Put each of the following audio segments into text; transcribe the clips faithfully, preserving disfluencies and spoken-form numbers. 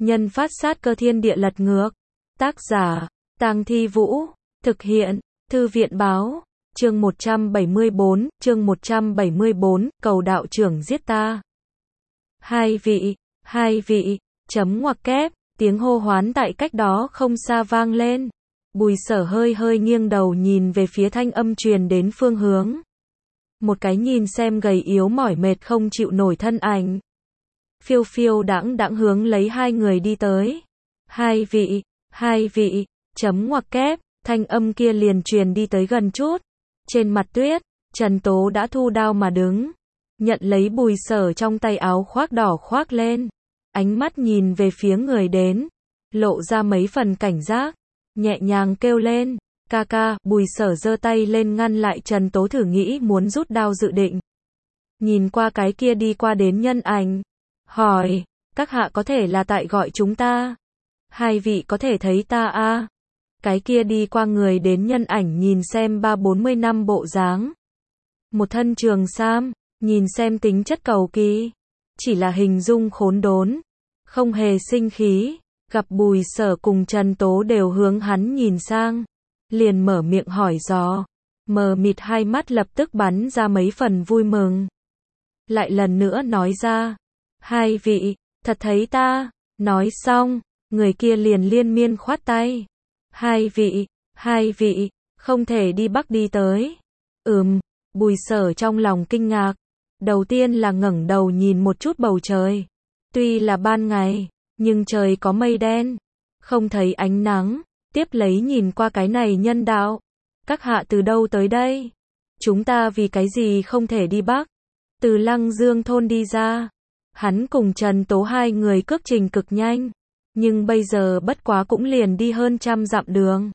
nhân phát sát cơ thiên địa lật ngược. Tác giả, Tang Thi Vũ. Thực hiện, Thư viện Báo. Chương một trăm bảy mươi bốn, chương một trăm bảy mươi bốn, cầu đạo trưởng giết ta. Hai vị, hai vị, chấm ngoặc kép, tiếng hô hoán tại cách đó không xa vang lên. Bùi Sở hơi hơi nghiêng đầu nhìn về phía thanh âm truyền đến phương hướng. Một cái nhìn xem gầy yếu mỏi mệt không chịu nổi thân ảnh. Phiêu phiêu đãng đãng hướng lấy hai người đi tới. Hai vị, hai vị, chấm ngoặc kép, thanh âm kia liền truyền đi tới gần chút. Trên mặt tuyết, Trần Tố đã thu đao mà đứng. Nhận lấy Bùi Sở trong tay áo khoác đỏ khoác lên. Ánh mắt nhìn về phía người đến. Lộ ra mấy phần cảnh giác. Nhẹ nhàng kêu lên. Ca ca, Bùi Sở giơ tay lên ngăn lại Trần Tố thử nghĩ muốn rút đao dự định. Nhìn qua cái kia đi qua đến nhân ảnh. Hỏi, các hạ có thể là tại gọi chúng ta? Hai vị có thể thấy ta a? À? Cái kia đi qua người đến nhân ảnh nhìn xem ba bốn mươi năm bộ dáng. Một thân trường sam, nhìn xem tính chất cầu kỳ. Chỉ là hình dung khốn đốn. Không hề sinh khí. Gặp Bùi Sở cùng Trần Tố đều hướng hắn nhìn sang. Liền mở miệng hỏi dò. Mờ mịt hai mắt lập tức bắn ra mấy phần vui mừng. Lại lần nữa nói ra. Hai vị, thật thấy ta. Nói xong, người kia liền liên miên khoát tay. Hai vị, hai vị, không thể đi bắc đi tới. Ừm, Bùi Sở trong lòng kinh ngạc. Đầu tiên là ngẩng đầu nhìn một chút bầu trời. Tuy là ban ngày, nhưng trời có mây đen. Không thấy ánh nắng. Tiếp lấy nhìn qua cái này nhân đạo. Các hạ từ đâu tới đây? Chúng ta vì cái gì không thể đi bắc? Từ Lăng Dương thôn đi ra. Hắn cùng Trần Tố hai người cước trình cực nhanh. Nhưng bây giờ bất quá cũng liền đi hơn trăm dặm đường.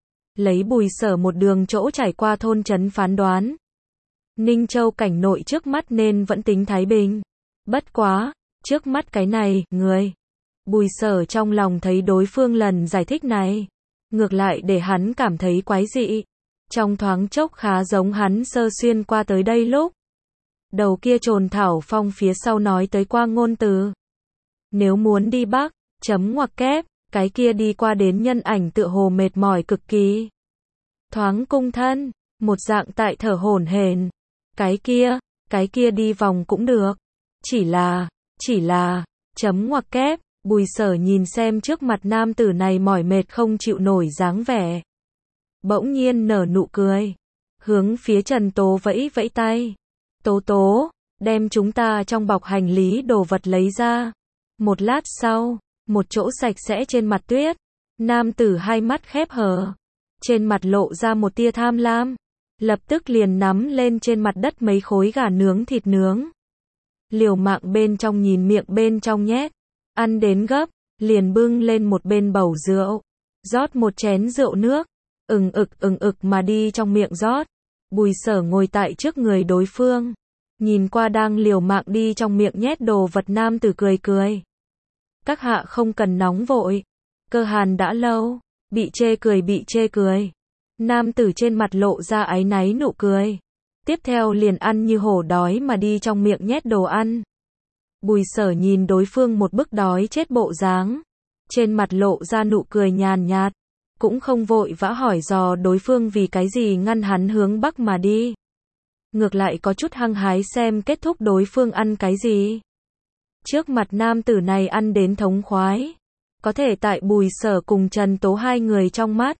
Lấy Bùi Sở một đường chỗ trải qua thôn trấn phán đoán. Ninh Châu cảnh nội trước mắt nên vẫn tính thái bình. Bất quá, trước mắt cái này, người. Bùi Sở trong lòng thấy đối phương lần giải thích này. Ngược lại để hắn cảm thấy quái dị. Trong thoáng chốc khá giống hắn sơ xuyên qua tới đây lúc. Đầu kia trồn thảo phong phía sau nói tới qua ngôn từ. Nếu muốn đi bắc, chấm ngoặc kép, cái kia đi qua đến nhân ảnh tựa hồ mệt mỏi cực kỳ. Thoáng cung thân, một dạng tại thở hổn hển. Cái kia, cái kia đi vòng cũng được. Chỉ là, chỉ là, chấm ngoặc kép, Bùi Sở nhìn xem trước mặt nam tử này mỏi mệt không chịu nổi dáng vẻ. Bỗng nhiên nở nụ cười. Hướng phía Trần Tố vẫy vẫy tay. Tố tố, đem chúng ta trong bọc hành lý đồ vật lấy ra. Một lát sau, một chỗ sạch sẽ trên mặt tuyết. Nam tử hai mắt khép hờ. Trên mặt lộ ra một tia tham lam. Lập tức liền nắm lên trên mặt đất mấy khối gà nướng thịt nướng. Liều mạng bên trong nhìn miệng bên trong nhét. Ăn đến gấp, liền bưng lên một bên bầu rượu. Rót một chén rượu nước. Ừng ực ừng ực mà đi trong miệng rót. Bùi Sở ngồi tại trước người đối phương. Nhìn qua đang liều mạng đi trong miệng nhét đồ vật nam tử cười cười. Các hạ không cần nóng vội. Cơ hàn đã lâu. Bị chê cười bị chê cười. Nam tử trên mặt lộ ra áy náy nụ cười. Tiếp theo liền ăn như hổ đói mà đi trong miệng nhét đồ ăn. Bùi Sở nhìn đối phương một bức đói chết bộ dáng. Trên mặt lộ ra nụ cười nhàn nhạt. Cũng không vội vã hỏi dò đối phương vì cái gì ngăn hắn hướng bắc mà đi. Ngược lại có chút hăng hái xem kết thúc đối phương ăn cái gì. Trước mặt nam tử này ăn đến thống khoái. Có thể tại Bùi Sở cùng Trần Tố hai người trong mắt.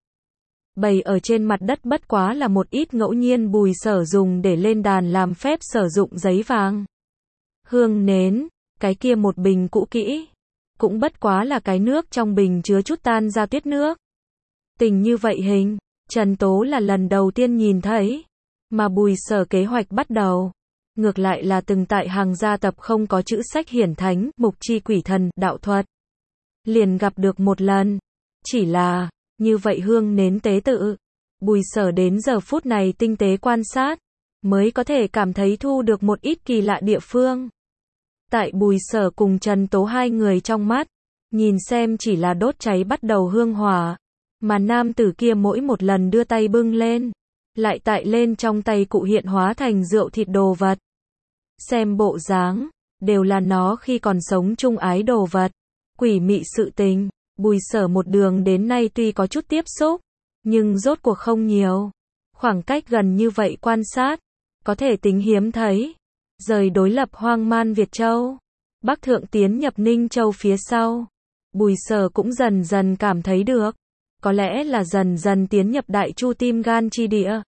Bày ở trên mặt đất bất quá là một ít ngẫu nhiên Bùi Sở dùng để lên đàn làm phép sử dụng giấy vàng. Hương nến, cái kia một bình cũ kỹ. Cũng bất quá là cái nước trong bình chứa chút tan ra tuyết nước. Tình như vậy hình, Trần Tố là lần đầu tiên nhìn thấy. Mà Bùi Sở kế hoạch bắt đầu. Ngược lại là từng tại hàng gia tập không có chữ sách hiển thánh, mục chi quỷ thần, đạo thuật. Liền gặp được một lần. Chỉ là, như vậy hương nến tế tự. Bùi Sở đến giờ phút này tinh tế quan sát. Mới có thể cảm thấy thu được một ít kỳ lạ địa phương. Tại Bùi Sở cùng Trần Tố hai người trong mắt. Nhìn xem chỉ là đốt cháy bắt đầu hương hỏa. Mà nam tử kia mỗi một lần đưa tay bưng lên. Lại tại lên trong tay cụ hiện hóa thành rượu thịt đồ vật. Xem bộ dáng. Đều là nó khi còn sống chung ái đồ vật. Quỷ mị sự tình, Bùi Sở một đường đến nay tuy có chút tiếp xúc, nhưng rốt cuộc không nhiều. Khoảng cách gần như vậy quan sát, có thể tính hiếm thấy. Rời đối lập hoang man Việt Châu, Bắc Thượng tiến nhập Ninh Châu phía sau, Bùi Sở cũng dần dần cảm thấy được. Có lẽ là dần dần tiến nhập đại chu tim gan chi địa.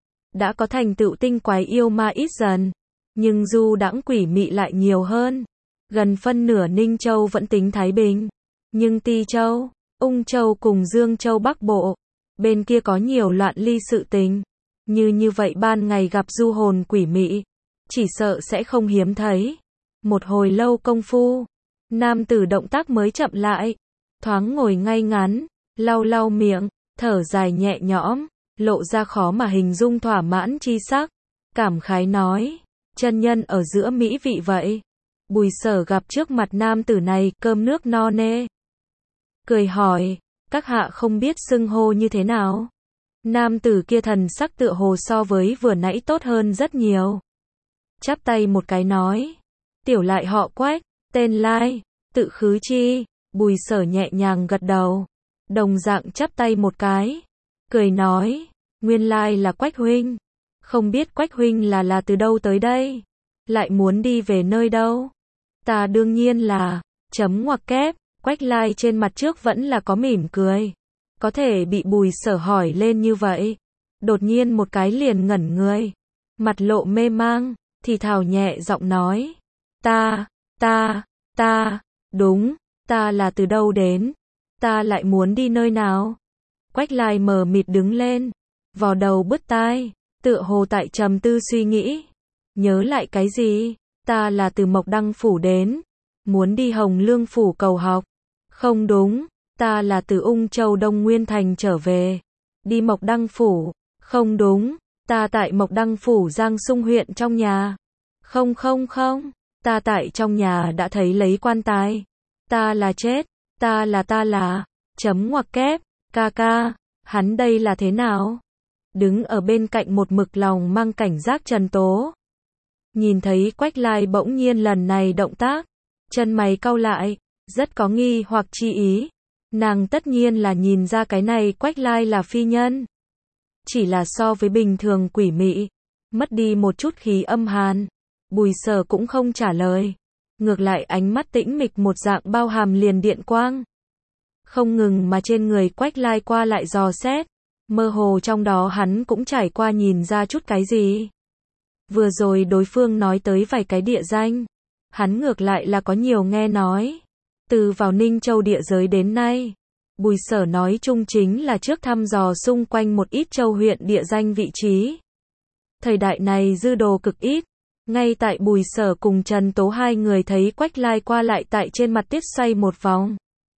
Đã có thành tựu tinh quái yêu ma ít dần, nhưng du đãng quỷ mị lại nhiều hơn. Gần phân nửa Ninh Châu vẫn tính thái bình, nhưng Ti Châu, Ung Châu cùng Dương Châu Bắc Bộ, bên kia có nhiều loạn ly sự tình. Như như vậy ban ngày gặp du hồn quỷ mị, chỉ sợ sẽ không hiếm thấy. Một hồi lâu công phu, nam tử động tác mới chậm lại, thoáng ngồi ngay ngắn, lau lau miệng, thở dài nhẹ nhõm, lộ ra khó mà hình dung thỏa mãn chi sắc, cảm khái nói, chân nhân ở giữa mỹ vị vậy. Bùi Sở gặp trước mặt nam tử này, cơm nước no nê. Cười hỏi, các hạ không biết xưng hô như thế nào? Nam tử kia thần sắc tựa hồ so với vừa nãy tốt hơn rất nhiều. Chắp tay một cái nói, tiểu lại họ Quách, tên Lai, tự khứ chi. Bùi Sở nhẹ nhàng gật đầu, đồng dạng chắp tay một cái, cười nói, nguyên lai là Quách huynh. Không biết Quách huynh là là từ đâu tới đây? Lại muốn đi về nơi đâu? Ta đương nhiên là, chấm ngoặc kép, Quách Lai trên mặt trước vẫn là có mỉm cười. Có thể bị Bùi Sở hỏi lên như vậy, đột nhiên một cái liền ngẩn người, mặt lộ mê mang, thì thào nhẹ giọng nói, ta, ta, ta, đúng, ta là từ đâu đến, ta lại muốn đi nơi nào? Quách Lai mờ mịt đứng lên, vò đầu bứt tai, tựa hồ tại trầm tư suy nghĩ, nhớ lại cái gì, ta là từ Mộc Đăng Phủ đến, muốn đi Hồng Lương Phủ cầu học, không đúng, ta là từ Ung Châu Đông Nguyên Thành trở về, đi Mộc Đăng Phủ, không đúng, ta tại Mộc Đăng Phủ Giang Sung huyện trong nhà, không không không, ta tại trong nhà đã thấy lấy quan tài, ta là chết, ta là ta là, chấm ngoặc kép, ca ca, hắn đây là thế nào? Đứng ở bên cạnh một mực lòng mang cảnh giác Trần Tố. Nhìn thấy Quách Lai bỗng nhiên lần này động tác, chân mày cau lại, rất có nghi hoặc chi ý. Nàng tất nhiên là nhìn ra cái này Quách Lai là phi nhân. Chỉ là so với bình thường quỷ mị, mất đi một chút khí âm hàn. Bùi Sở cũng không trả lời. Ngược lại ánh mắt tĩnh mịch một dạng bao hàm liền điện quang. Không ngừng mà trên người Quách Lai qua lại dò xét. Mơ hồ trong đó hắn cũng trải qua nhìn ra chút cái gì. Vừa rồi đối phương nói tới vài cái địa danh. Hắn ngược lại là có nhiều nghe nói. Từ vào Ninh Châu địa giới đến nay, Bùi Sở nói chung chính là trước thăm dò xung quanh một ít châu huyện địa danh vị trí. Thời đại này dư đồ cực ít. Ngay tại Bùi Sở cùng Trần Tố hai người thấy Quách Lai qua lại tại trên mặt tiết xoay một vòng.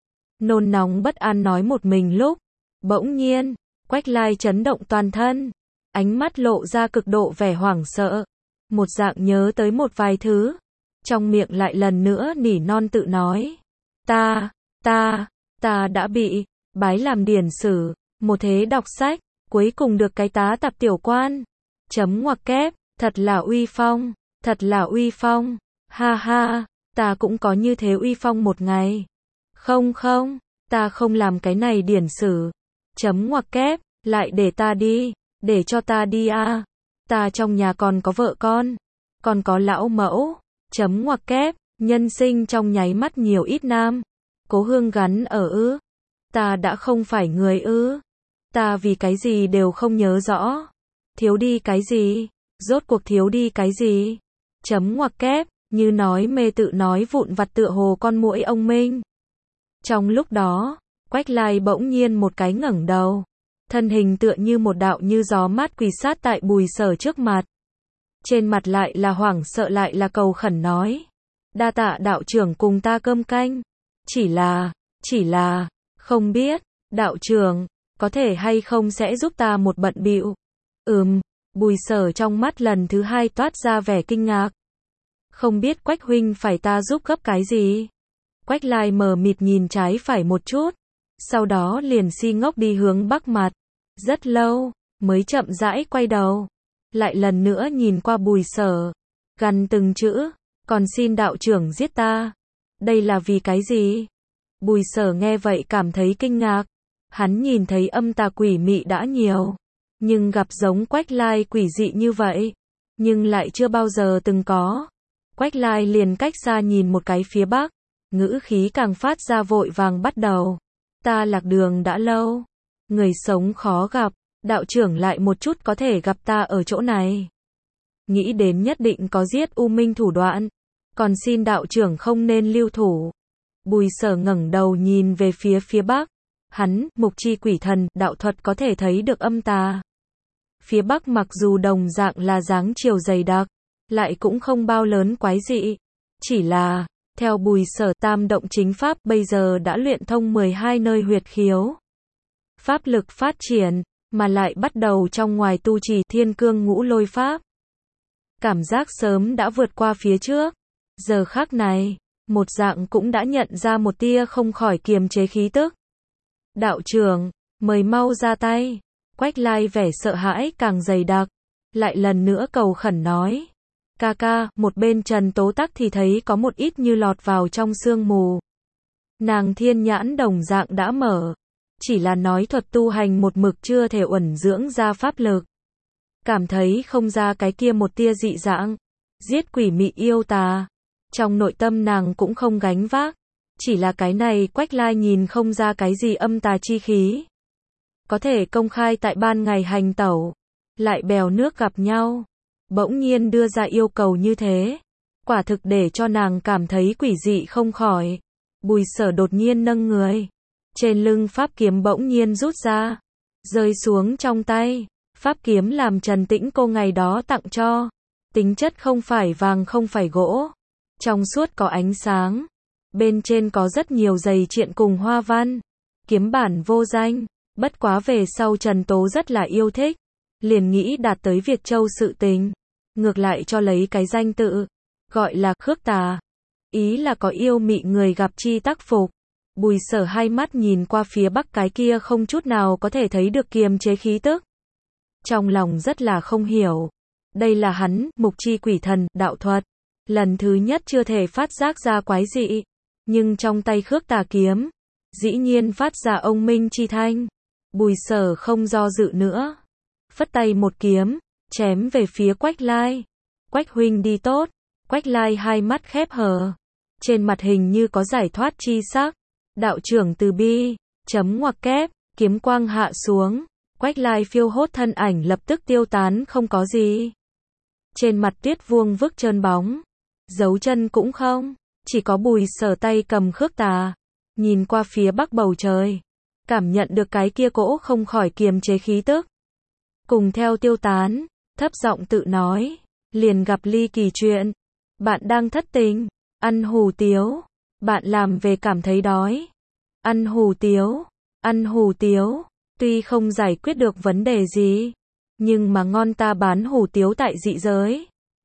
Nôn nóng bất an nói một mình lúc. Bỗng nhiên, Quách Lai chấn động toàn thân. Ánh mắt lộ ra cực độ vẻ hoảng sợ. Một dạng nhớ tới một vài thứ. Trong miệng lại lần nữa nỉ non tự nói. Ta, ta, ta đã bị, bái làm điển sử, một thế đọc sách, cuối cùng được cái tá tạp tiểu quan. Chấm ngoặc kép, thật là uy phong, thật là uy phong, ha ha, ta cũng có như thế uy phong một ngày. Không không, ta không làm cái này điển sử. Chấm ngoặc kép, lại để ta đi, để cho ta đi à. Ta trong nhà còn có vợ con, còn có lão mẫu. Chấm ngoặc kép, nhân sinh trong nháy mắt nhiều ít nam. Cố hương gắn ở ư. Ta đã không phải người ư. Ta vì cái gì đều không nhớ rõ. Thiếu đi cái gì? Rốt cuộc thiếu đi cái gì? Chấm ngoặc kép, như nói mê tự nói vụn vặt tựa hồ con muỗi ông Minh. Trong lúc đó, Quách Lai bỗng nhiên một cái ngẩng đầu. Thân hình tựa như một đạo như gió mát quỳ sát tại Bùi Sở trước mặt. Trên mặt lại là hoảng sợ lại là cầu khẩn nói. Đa tạ đạo trưởng cùng ta cơm canh. Chỉ là, chỉ là, không biết, đạo trưởng, có thể hay không sẽ giúp ta một bận bịu. Ừm, Bùi Sở trong mắt lần thứ hai toát ra vẻ kinh ngạc. Không biết Quách huynh phải ta giúp gấp cái gì? Quách Lai mờ mịt nhìn trái phải một chút. Sau đó liền si ngốc đi hướng bắc mặt. Rất lâu, mới chậm rãi quay đầu. Lại lần nữa nhìn qua Bùi Sở. Gằn từng chữ, còn xin đạo trưởng giết ta. Đây là vì cái gì? Bùi Sở nghe vậy cảm thấy kinh ngạc. Hắn nhìn thấy âm tà quỷ mị đã nhiều, nhưng gặp giống Quách Lai quỷ dị như vậy, nhưng lại chưa bao giờ từng có. Quách Lai liền cách xa nhìn một cái phía bắc, ngữ khí càng phát ra vội vàng bắt đầu. Ta lạc đường đã lâu, người sống khó gặp, đạo trưởng lại một chút có thể gặp ta ở chỗ này. Nghĩ đến nhất định có giết U Minh thủ đoạn, còn xin đạo trưởng không nên lưu thủ. Bùi Sở ngẩng đầu nhìn về phía phía bắc, hắn, mục chi quỷ thần, đạo thuật có thể thấy được âm tà. Phía bắc mặc dù đồng dạng là dáng chiều dày đặc, lại cũng không bao lớn quái dị. Chỉ là, theo Bùi Sở tam động chính pháp bây giờ đã luyện thông mười hai nơi huyệt khiếu. Pháp lực phát triển, mà lại bắt đầu trong ngoài tu trì thiên cương ngũ lôi pháp. Cảm giác sớm đã vượt qua phía trước. Giờ khắc này, một dạng cũng đã nhận ra một tia không khỏi kiềm chế khí tức. Đạo trưởng, mời mau ra tay. Quách Lai vẻ sợ hãi càng dày đặc, lại lần nữa cầu khẩn nói. Ca ca, một bên Trần Tố Tắc thì thấy có một ít như lọt vào trong sương mù. Nàng thiên nhãn đồng dạng đã mở, chỉ là nói thuật tu hành một mực chưa thể uẩn dưỡng ra pháp lực. Cảm thấy không ra cái kia một tia dị dạng, giết quỷ mị yêu tà. Trong nội tâm nàng cũng không gánh vác, chỉ là cái này Quách Lai nhìn không ra cái gì âm tà chi khí. Có thể công khai tại ban ngày hành tẩu, lại bèo nước gặp nhau, bỗng nhiên đưa ra yêu cầu như thế. Quả thực để cho nàng cảm thấy quỷ dị không khỏi. Bùi Sở đột nhiên nâng người, trên lưng pháp kiếm bỗng nhiên rút ra, rơi xuống trong tay. Pháp kiếm làm Trần Tĩnh cô ngày đó tặng cho, tính chất không phải vàng không phải gỗ, trong suốt có ánh sáng, bên trên có rất nhiều dày triện cùng hoa văn. Kiếm bản vô danh, bất quá về sau Trần Tố rất là yêu thích, liền nghĩ đạt tới Việt Châu sự tình, ngược lại cho lấy cái danh tự, gọi là Khước Tà. Ý là có yêu mị người gặp chi tác phục. Bùi Sở hai mắt nhìn qua phía bắc cái kia không chút nào có thể thấy được kiềm chế khí tức. Trong lòng rất là không hiểu. Đây là hắn, mục chi quỷ thần, đạo thuật. Lần thứ nhất chưa thể phát giác ra quái dị. Nhưng trong tay Khước Tà kiếm, dĩ nhiên phát ra ông minh chi thanh. Bùi Sở không do dự nữa, phất tay một kiếm, chém về phía Quách Lai. Quách huynh đi tốt. Quách Lai hai mắt khép hờ, trên mặt hình như có giải thoát chi sắc. Đạo trưởng từ bi, chấm ngoặc kép, kiếm quang hạ xuống. Quách Lai phiêu hốt thân ảnh lập tức tiêu tán không có gì. Trên mặt tuyết vuông vức trơn bóng, dấu chân cũng không, chỉ có Bùi Sở tay cầm Khước Tà, nhìn qua phía bắc bầu trời, cảm nhận được cái kia cỗ không khỏi kiềm chế khí tức. Cùng theo tiêu tán, thấp giọng tự nói, liền gặp ly kỳ chuyện. Bạn đang thất tình, ăn hủ tiếu, bạn làm về cảm thấy đói. Ăn hủ tiếu, ăn hủ tiếu, tuy không giải quyết được vấn đề gì, nhưng mà ngon ta bán hủ tiếu tại dị giới.